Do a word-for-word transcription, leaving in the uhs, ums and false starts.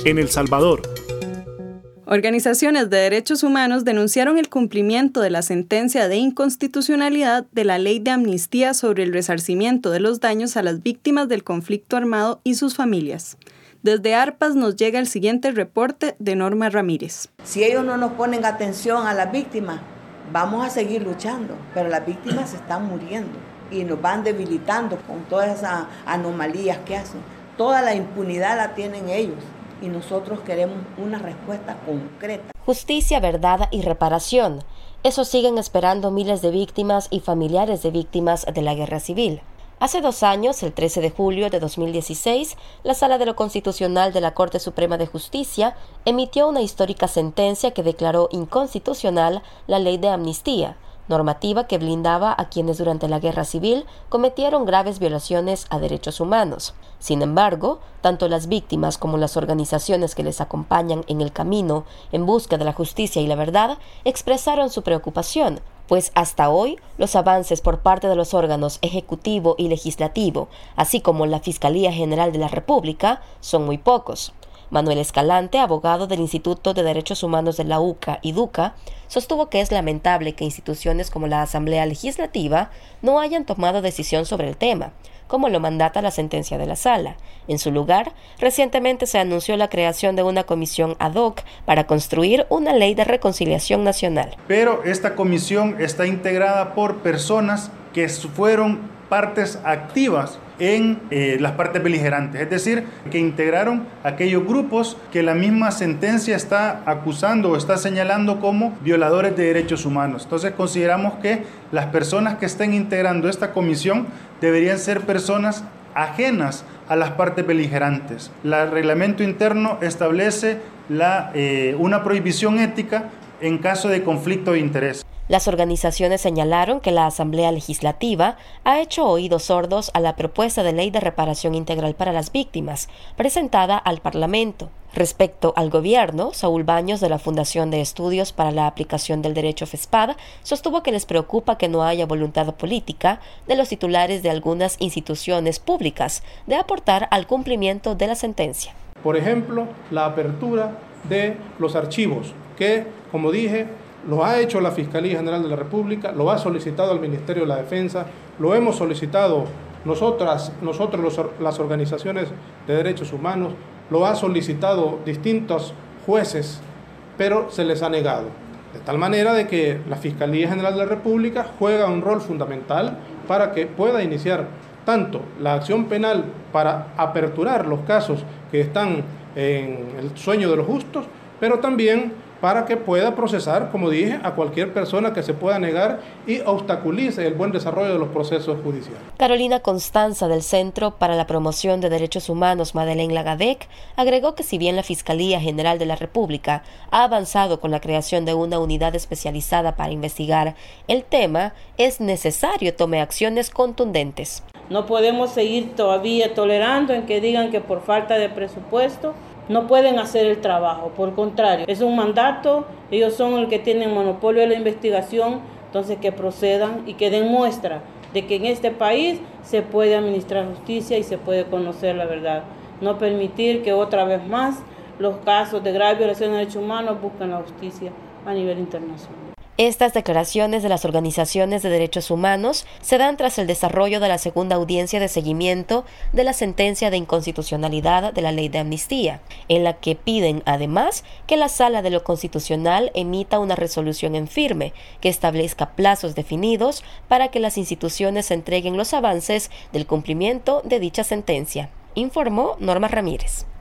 En El Salvador, organizaciones de derechos humanos denunciaron el cumplimiento de la sentencia de inconstitucionalidad de la Ley de Amnistía sobre el resarcimiento de los daños a las víctimas del conflicto armado y sus familias. Desde ARPAS nos llega el siguiente reporte de Norma Ramírez. Si ellos no nos ponen atención a las víctimas, vamos a seguir luchando, pero las víctimas se están muriendo y nos van debilitando con todas esas anomalías que hacen. Toda la impunidad la tienen ellos y nosotros queremos una respuesta concreta. Justicia, verdad y reparación. Eso siguen esperando miles de víctimas y familiares de víctimas de la guerra civil. Hace dos años, el trece de julio de dos mil dieciséis, la Sala de lo Constitucional de la Corte Suprema de Justicia emitió una histórica sentencia que declaró inconstitucional la Ley de Amnistía, normativa que blindaba a quienes durante la guerra civil cometieron graves violaciones a derechos humanos. Sin embargo, tanto las víctimas como las organizaciones que les acompañan en el camino en busca de la justicia y la verdad expresaron su preocupación, pues hasta hoy los avances por parte de los órganos ejecutivo y legislativo, así como la Fiscalía General de la República, son muy pocos. Manuel Escalante, abogado del Instituto de Derechos Humanos de la U C A y DUCA, sostuvo que es lamentable que instituciones como la Asamblea Legislativa no hayan tomado decisión sobre el tema, como lo mandata la sentencia de la Sala. En su lugar, recientemente se anunció la creación de una comisión ad hoc para construir una ley de reconciliación nacional. Pero esta comisión está integrada por personas que fueron partes activas en eh, las partes beligerantes, es decir, que integraron aquellos grupos que la misma sentencia está acusando o está señalando como violadores de derechos humanos. Entonces consideramos que las personas que estén integrando esta comisión deberían ser personas ajenas a las partes beligerantes. El reglamento interno establece la, eh, una prohibición ética en caso de conflicto de interés. Las organizaciones señalaron que la Asamblea Legislativa ha hecho oídos sordos a la propuesta de ley de reparación integral para las víctimas, presentada al Parlamento. Respecto al gobierno, Saúl Baños, de la Fundación de Estudios para la Aplicación del Derecho FESPAD, sostuvo que les preocupa que no haya voluntad política de los titulares de algunas instituciones públicas de aportar al cumplimiento de la sentencia. Por ejemplo, la apertura de los archivos, que, como dije, lo ha hecho la Fiscalía General de la República, lo ha solicitado el Ministerio de la Defensa, lo hemos solicitado nosotras, nosotros los, las organizaciones de derechos humanos, lo ha solicitado distintos jueces, pero se les ha negado. De tal manera de que la Fiscalía General de la República juega un rol fundamental para que pueda iniciar tanto la acción penal para aperturar los casos que están en el sueño de los justos, pero también para que pueda procesar, como dije, a cualquier persona que se pueda negar y obstaculice el buen desarrollo de los procesos judiciales. Carolina Constanza, del Centro para la Promoción de Derechos Humanos Madeleine Lagadec, agregó que si bien la Fiscalía General de la República ha avanzado con la creación de una unidad especializada para investigar el tema, es necesario tome acciones contundentes. No podemos seguir todavía tolerando en que digan que por falta de presupuesto no pueden hacer el trabajo. Por contrario, es un mandato, ellos son el que tienen monopolio de la investigación, entonces que procedan y que den muestra de que en este país se puede administrar justicia y se puede conocer la verdad. No permitir que otra vez más los casos de grave violación de derechos humanos busquen la justicia a nivel internacional. Estas declaraciones de las organizaciones de derechos humanos se dan tras el desarrollo de la segunda audiencia de seguimiento de la sentencia de inconstitucionalidad de la Ley de Amnistía, en la que piden además que la Sala de lo Constitucional emita una resolución en firme que establezca plazos definidos para que las instituciones entreguen los avances del cumplimiento de dicha sentencia, informó Norma Ramírez.